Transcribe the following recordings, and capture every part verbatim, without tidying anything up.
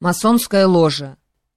Масонская ложа.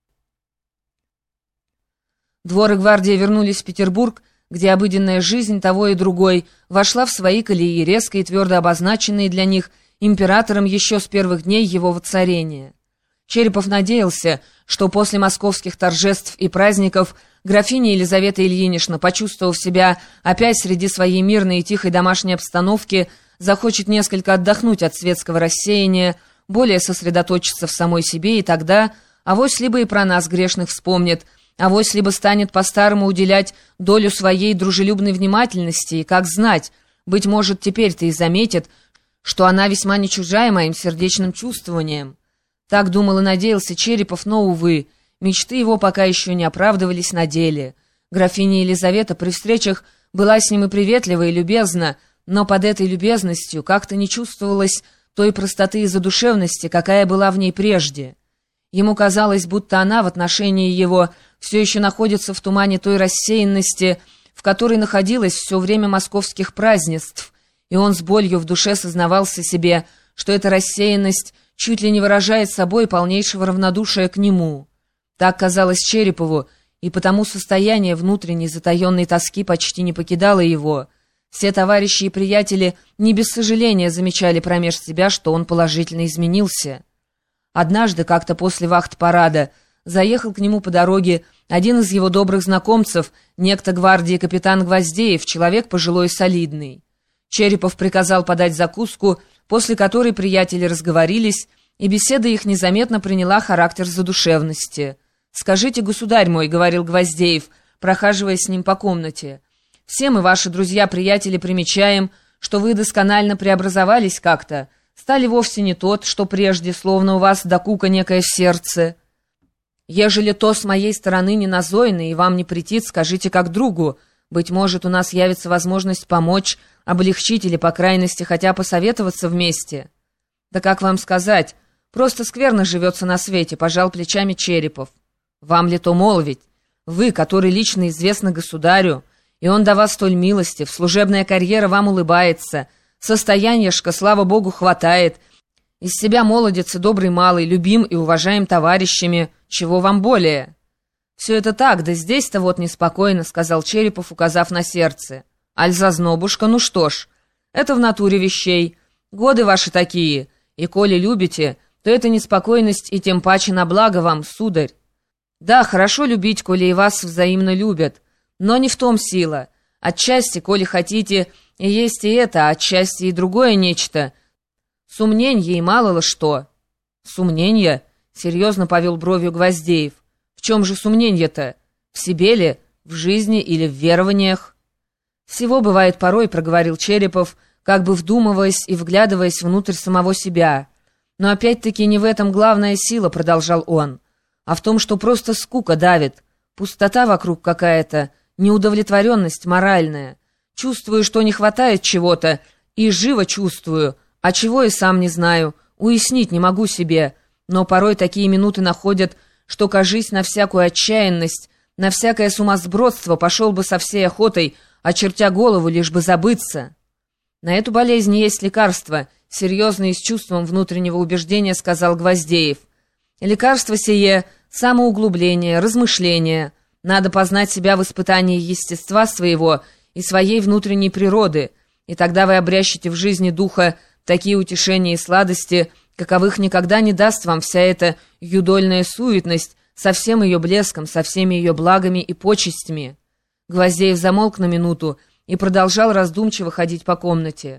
Двор и гвардия вернулись в Петербург, где обыденная жизнь того и другой вошла в свои колеи, резко и твердо обозначенные для них императором еще с первых дней его воцарения. Черепов надеялся, что после московских торжеств и праздников графиня Елизавета Ильинична, почувствовав себя опять среди своей мирной и тихой домашней обстановки, захочет несколько отдохнуть от светского рассеяния, более сосредоточиться в самой себе, и тогда авось либо и про нас грешных вспомнит, авось либо станет по-старому уделять долю своей дружелюбной внимательности, и, как знать, быть может, теперь-то и заметит, что она весьма не чужая моим сердечным чувствованием. Так думал и надеялся Черепов, но, увы, мечты его пока еще не оправдывались на деле. Графиня Елизавета при встречах была с ним и приветлива, и любезна, но под этой любезностью как-то не чувствовалось той простоты и задушевности, какая была в ней прежде. Ему казалось, будто она в отношении его все еще находится в тумане той рассеянности, в которой находилась все время московских празднеств, и он с болью в душе сознавался себе, что эта рассеянность чуть ли не выражает собой полнейшего равнодушия к нему. Так казалось Черепову, и потому состояние внутренней затаенной тоски почти не покидало его. Все товарищи и приятели не без сожаления замечали промеж себя, что он положительно изменился. Однажды, как-то после вахт-парада, заехал к нему по дороге один из его добрых знакомцев, некто гвардии капитан Гвоздеев, человек пожилой и солидный. Черепов приказал подать закуску, после которой приятели разговорились, и беседа их незаметно приняла характер задушевности. «Скажите, государь мой», — говорил Гвоздеев, прохаживаясь с ним по комнате, — «все мы, ваши друзья-приятели, примечаем, что вы досконально преобразовались как-то, стали вовсе не тот, что прежде, словно у вас докука некое в сердце. Ежели то с моей стороны не назойно и вам не претит, скажите как другу, быть может, у нас явится возможность помочь, облегчить или, по крайности, хотя посоветоваться вместе». «Да как вам сказать, просто скверно живется на свете», — пожал плечами Черепов. «Вам ли то молвить? Вы, который лично известны государю, и он до вас столь милостив, служебная карьера вам улыбается, состояньешко, слава богу, хватает, из себя молодец и добрый малый, любим и уважаем товарищами, чего вам более?» «Все это так, да здесь-то вот неспокойно», — сказал Черепов, указав на сердце. «Аль зазнобушка, ну что ж, это в натуре вещей, годы ваши такие, и коли любите, то это неспокойность и тем паче на благо вам, сударь. Да, хорошо любить, коли и вас взаимно любят, но не в том сила. Отчасти, коли хотите, и есть и это, а отчасти и другое нечто. Сумненье и мало ли что». «Сумненье?» — серьезно повел бровью Гвоздеев. «В чем же сумненье-то? В себе ли, в жизни или в верованиях?» «Всего бывает порой», — проговорил Черепов, как бы вдумываясь и вглядываясь внутрь самого себя. «Но опять-таки не в этом главная сила», — продолжал он, «а в том, что просто скука давит, пустота вокруг какая-то, неудовлетворенность моральная. Чувствую, что не хватает чего-то, и живо чувствую, а чего и сам не знаю, уяснить не могу себе, но порой такие минуты находят, что, кажись, на всякую отчаянность, на всякое сумасбродство пошел бы со всей охотой, очертя голову, лишь бы забыться». «На эту болезнь есть лекарство», — серьезно и с чувством внутреннего убеждения сказал Гвоздеев. «Лекарство сие — самоуглубление, размышление. Надо познать себя в испытании естества своего и своей внутренней природы, и тогда вы обрящете в жизни духа такие утешения и сладости, каковых никогда не даст вам вся эта юдольная суетность со всем ее блеском, со всеми ее благами и почестями». Гвоздеев замолк на минуту и продолжал раздумчиво ходить по комнате.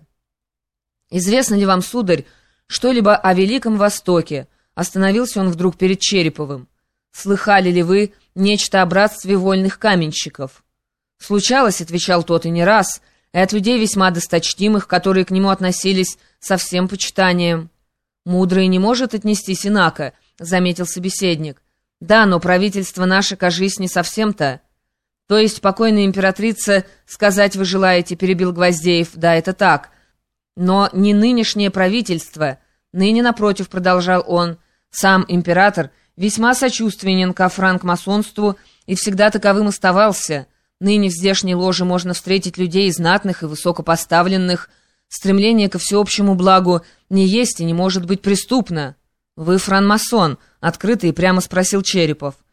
«Известно ли вам, сударь, что-либо о Великом Востоке?» Остановился он вдруг перед Череповым. «Слыхали ли вы нечто о братстве вольных каменщиков?» «Случалось», — отвечал тот, — «и не раз, и от людей весьма досточтимых, которые к нему относились со всем почитанием». «Мудрый не может отнестись инако», — заметил собеседник. «Да, но правительство наше, кажись, не совсем-то». «То есть, покойная императрица, сказать вы желаете», — перебил Гвоздеев. «Да, это так. Но не нынешнее правительство. Ныне, напротив», — продолжал он, — «сам император весьма сочувственен ко франкмасонству и всегда таковым оставался. Ныне в здешней ложе можно встретить людей знатных и высокопоставленных. Стремление ко всеобщему благу не есть и не может быть преступно». «Вы франмасон?» — открыто и прямо спросил Черепов.